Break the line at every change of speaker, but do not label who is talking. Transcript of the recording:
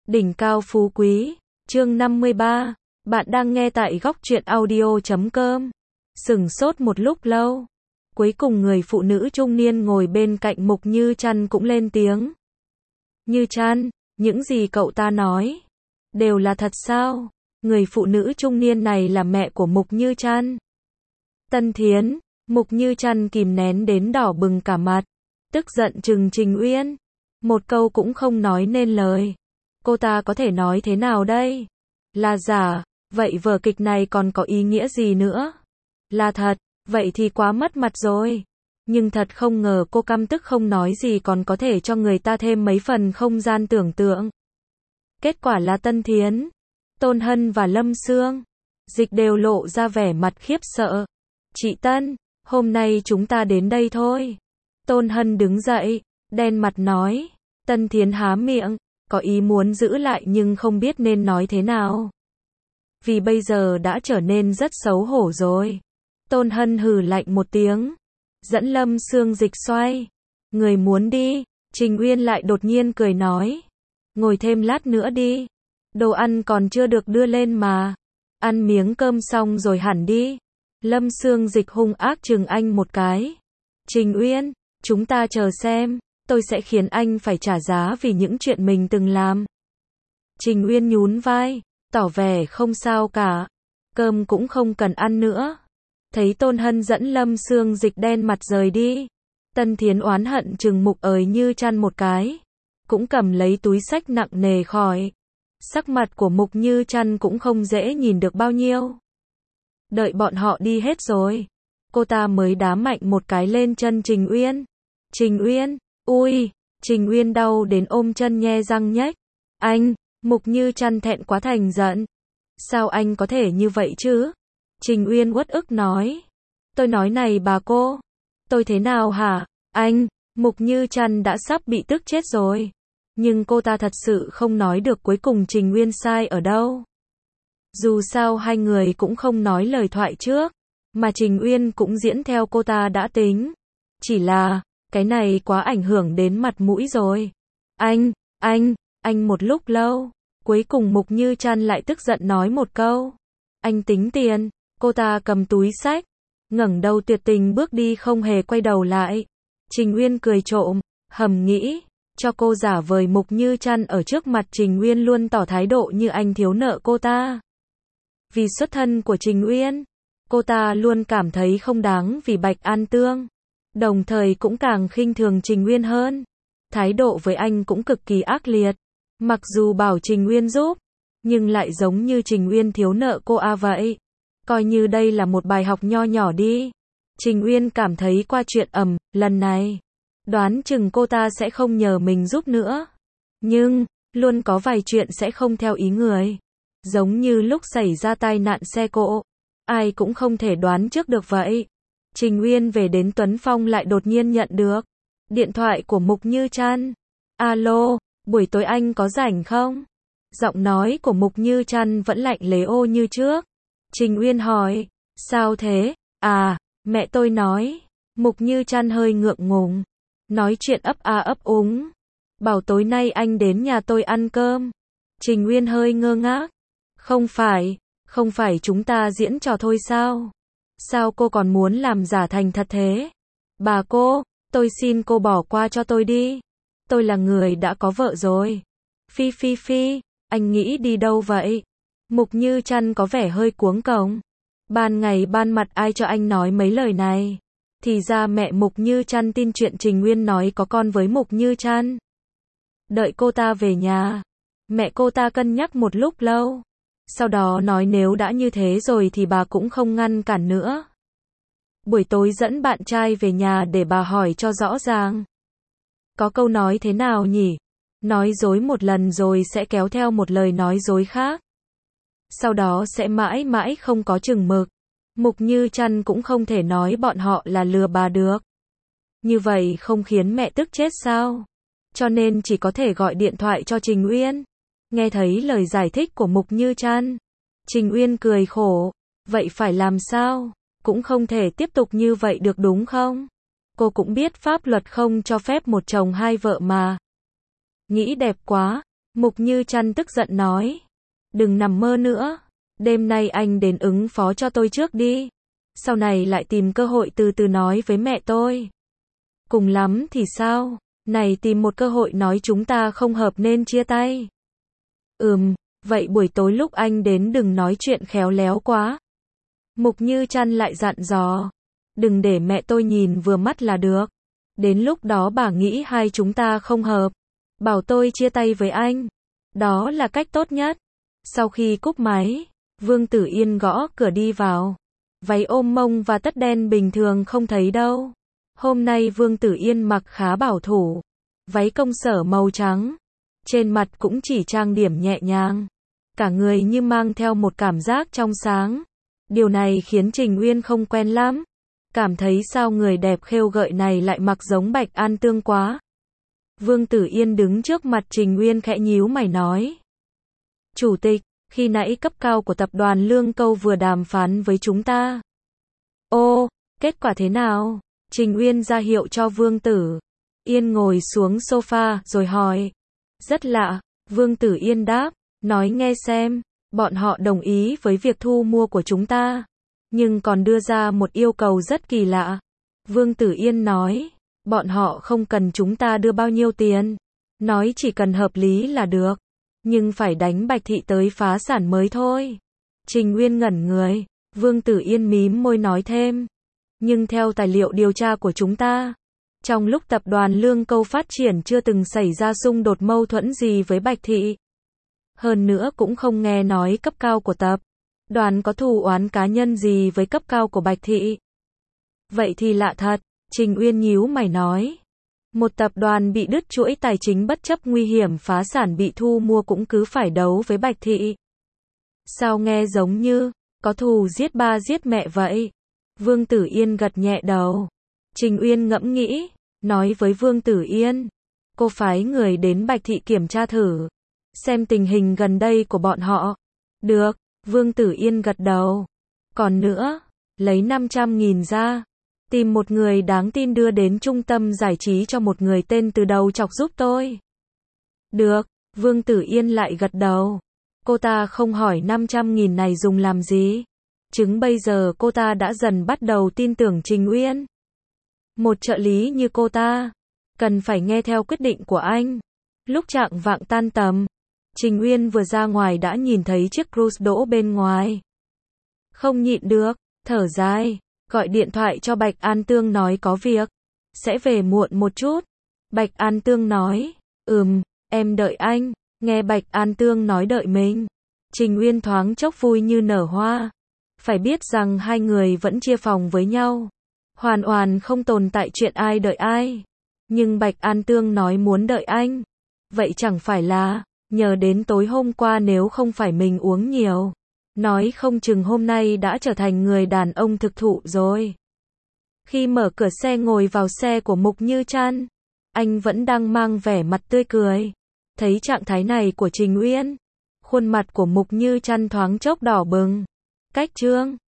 Đỉnh cao phú quý, chương 53. Bạn đang nghe tại góc truyện audio.com. Sửng sốt một lúc lâu. Cuối cùng người phụ nữ trung niên ngồi bên cạnh Mục Như Trăn cũng lên tiếng. Như Trăn, những gì cậu ta nói đều là thật sao? Người phụ nữ trung niên này là mẹ của Mục Như Trăn. Tân Thiến, Mục Như Trăn kìm nén đến đỏ bừng cả mặt, tức giận trừng Trình Uyên. Một câu cũng không nói nên lời. Cô ta có thể nói thế nào đây? Là giả, vậy vở kịch này còn có ý nghĩa gì nữa? Là thật, vậy thì quá mất mặt rồi. Nhưng thật không ngờ cô căm tức không nói gì còn có thể cho người ta thêm mấy phần không gian tưởng tượng. Kết quả là Tân Thiến, Tôn Hân và Lâm Sương Dịch đều lộ ra vẻ mặt khiếp sợ. Chị Tân, hôm nay chúng ta đến đây thôi. Tôn Hân đứng dậy, đen mặt nói. Tân Thiến há miệng, có ý muốn giữ lại nhưng không biết nên nói thế nào. Vì bây giờ đã trở nên rất xấu hổ rồi. Tôn Hân hừ lạnh một tiếng, dẫn Lâm Sương Dịch xoay. Người muốn đi, Trình Uyên lại đột nhiên cười nói. Ngồi thêm lát nữa đi. Đồ ăn còn chưa được đưa lên mà. Ăn miếng cơm xong rồi hẳn đi. Lâm Sương Dịch hung ác chừng anh một cái. Trình Uyên, chúng ta chờ xem. Tôi sẽ khiến anh phải trả giá vì những chuyện mình từng làm. Trình Uyên nhún vai, tỏ vẻ không sao cả. Cơm cũng không cần ăn nữa. Thấy Tôn Hân dẫn Lâm Sương Dịch đen mặt rời đi. Tân Thiến oán hận chừng Mục Như Trăn một cái. Cũng cầm lấy túi xách nặng nề khỏi. Sắc mặt của Mục Như Trăn cũng không dễ nhìn được bao nhiêu. Đợi bọn họ đi hết rồi, cô ta mới đá mạnh một cái lên chân Trình Uyên. Trình Uyên, ui, Trình Uyên đau đến ôm chân nhe răng nhếch. Anh, Mục Như Trăn thẹn quá thành giận. Sao anh có thể như vậy chứ? Trình Uyên uất ức nói. Tôi nói này bà cô, tôi thế nào hả? Anh, Mục Như Trăn đã sắp bị tức chết rồi. Nhưng cô ta thật sự không nói được cuối cùng Trình Uyên sai ở đâu. Dù sao hai người cũng không nói lời thoại trước, mà Trình Uyên cũng diễn theo cô ta đã tính. Chỉ là, cái này quá ảnh hưởng đến mặt mũi rồi. Anh một lúc lâu, cuối cùng Mục Như Trăn lại tức giận nói một câu. Anh tính tiền, cô ta cầm túi xách, ngẩng đầu tuyệt tình bước đi không hề quay đầu lại. Trình Uyên cười trộm, hầm nghĩ, cho cô giả vời Mục Như Trăn ở trước mặt Trình Uyên luôn tỏ thái độ như anh thiếu nợ cô ta. Vì xuất thân của Trình Uyên, cô ta luôn cảm thấy không đáng vì Bạch An Tương. Đồng thời cũng càng khinh thường Trình Uyên hơn. Thái độ với anh cũng cực kỳ ác liệt. Mặc dù bảo Trình Uyên giúp, nhưng lại giống như Trình Uyên thiếu nợ cô vậy. Coi như đây là một bài học nho nhỏ đi. Trình Uyên cảm thấy qua chuyện lần này, đoán chừng cô ta sẽ không nhờ mình giúp nữa. Nhưng, luôn có vài chuyện sẽ không theo ý người. Giống như lúc xảy ra tai nạn xe cộ, ai cũng không thể đoán trước được vậy. Trình Uyên về đến Tuấn Phong lại đột nhiên nhận được điện thoại của Mục Như Trăn. Alo, buổi tối anh có rảnh không? Giọng nói của Mục Như Trăn vẫn lạnh lẽo như trước. Trình Uyên hỏi, sao thế? À, mẹ tôi nói. Mục Như Trăn hơi ngượng ngùng, nói chuyện ấp a ấp úng. Bảo tối nay anh đến nhà tôi ăn cơm. Trình Uyên hơi ngơ ngác. Không phải chúng ta diễn trò thôi sao? Sao cô còn muốn làm giả thành thật thế? Bà cô, tôi xin cô bỏ qua cho tôi đi. Tôi là người đã có vợ rồi. Phi, anh nghĩ đi đâu vậy? Mục Như Trăn có vẻ hơi cuống cuồng. Ban ngày ban mặt ai cho anh nói mấy lời này? Thì ra mẹ Mục Như Trăn tin chuyện Trình Uyên nói có con với Mục Như Trăn. Đợi cô ta về nhà, mẹ cô ta cân nhắc một lúc lâu. Sau đó nói nếu đã như thế rồi thì bà cũng không ngăn cản nữa. Buổi tối dẫn bạn trai về nhà để bà hỏi cho rõ ràng. Có câu nói thế nào nhỉ? Nói dối một lần rồi sẽ kéo theo một lời nói dối khác. Sau đó sẽ mãi mãi không có chừng mực. Mục Như Trăn cũng không thể nói bọn họ là lừa bà được. Như vậy không khiến mẹ tức chết sao? Cho nên chỉ có thể gọi điện thoại cho Trình Uyên. Nghe thấy lời giải thích của Mục Như Trăn, Trình Uyên cười khổ. Vậy phải làm sao? Cũng không thể tiếp tục như vậy được đúng không? Cô cũng biết pháp luật không cho phép một chồng hai vợ mà. Nghĩ đẹp quá. Mục Như Trăn tức giận nói. Đừng nằm mơ nữa. Đêm nay anh đến ứng phó cho tôi trước đi. Sau này lại tìm cơ hội từ từ nói với mẹ tôi. Cùng lắm thì sao? Này tìm một cơ hội nói chúng ta không hợp nên chia tay. Vậy buổi tối lúc anh đến đừng nói chuyện khéo léo quá. Mục Như Trăn lại dặn dò. Đừng để mẹ tôi nhìn vừa mắt là được. Đến lúc đó bà nghĩ hai chúng ta không hợp. Bảo tôi chia tay với anh. Đó là cách tốt nhất. Sau khi cúp máy, Vương Tử Yên gõ cửa đi vào. Váy ôm mông và tất đen bình thường không thấy đâu. Hôm nay Vương Tử Yên mặc khá bảo thủ. Váy công sở màu trắng. Trên mặt cũng chỉ trang điểm nhẹ nhàng. Cả người như mang theo một cảm giác trong sáng. Điều này khiến Trình Uyên không quen lắm. Cảm thấy sao người đẹp khêu gợi này lại mặc giống Bạch An Tương quá. Vương Tử Yên đứng trước mặt Trình Uyên khẽ nhíu mày nói. Chủ tịch, khi nãy cấp cao của tập đoàn Lương Câu vừa đàm phán với chúng ta. Ô, kết quả thế nào? Trình Uyên ra hiệu cho Vương Tử Yên ngồi xuống sofa rồi hỏi. Rất lạ, Vương Tử Yên đáp, nói nghe xem, bọn họ đồng ý với việc thu mua của chúng ta, nhưng còn đưa ra một yêu cầu rất kỳ lạ. Vương Tử Yên nói, bọn họ không cần chúng ta đưa bao nhiêu tiền, nói chỉ cần hợp lý là được, nhưng phải đánh Bạch Thị tới phá sản mới thôi. Trình Uyên ngẩn người, Vương Tử Yên mím môi nói thêm, nhưng theo tài liệu điều tra của chúng ta, trong lúc tập đoàn Lương Câu phát triển chưa từng xảy ra xung đột mâu thuẫn gì với Bạch Thị. Hơn nữa cũng không nghe nói cấp cao của tập đoàn có thù oán cá nhân gì với cấp cao của Bạch Thị. Vậy thì lạ thật, Trình Uyên nhíu mày nói. Một tập đoàn bị đứt chuỗi tài chính bất chấp nguy hiểm phá sản bị thu mua cũng cứ phải đấu với Bạch Thị. Sao nghe giống như có thù giết ba giết mẹ vậy? Vương Tử Yên gật nhẹ đầu. Trình Uyên ngẫm nghĩ, nói với Vương Tử Yên, cô phái người đến Bạch Thị kiểm tra thử, xem tình hình gần đây của bọn họ. Được, Vương Tử Yên gật đầu. Còn nữa, lấy 500.000 ra, tìm một người đáng tin đưa đến trung tâm giải trí cho một người tên Từ Đầu Chọc giúp tôi. Được, Vương Tử Yên lại gật đầu. Cô ta không hỏi 500.000 này dùng làm gì. Chứng bây giờ cô ta đã dần bắt đầu tin tưởng Trình Uyên. Một trợ lý như cô ta, cần phải nghe theo quyết định của anh. Lúc chạng vạng tan tầm, Trình Uyên vừa ra ngoài đã nhìn thấy chiếc Cruze đỗ bên ngoài. Không nhịn được, thở dài, gọi điện thoại cho Bạch An Tương nói có việc, sẽ về muộn một chút. Bạch An Tương nói, em đợi anh. Nghe Bạch An Tương nói đợi mình, Trình Uyên thoáng chốc vui như nở hoa. Phải biết rằng hai người vẫn chia phòng với nhau, hoàn toàn không tồn tại chuyện ai đợi ai. Nhưng Bạch An Tương nói muốn đợi anh, vậy chẳng phải là nhờ đến tối hôm qua nếu không phải mình uống nhiều, nói không chừng hôm nay đã trở thành người đàn ông thực thụ rồi. Khi mở cửa xe ngồi vào xe của Mục Như Trăn, anh vẫn đang mang vẻ mặt tươi cười. Thấy trạng thái này của Trình Uyên, khuôn mặt của Mục Như Trăn thoáng chốc đỏ bừng. Cách chương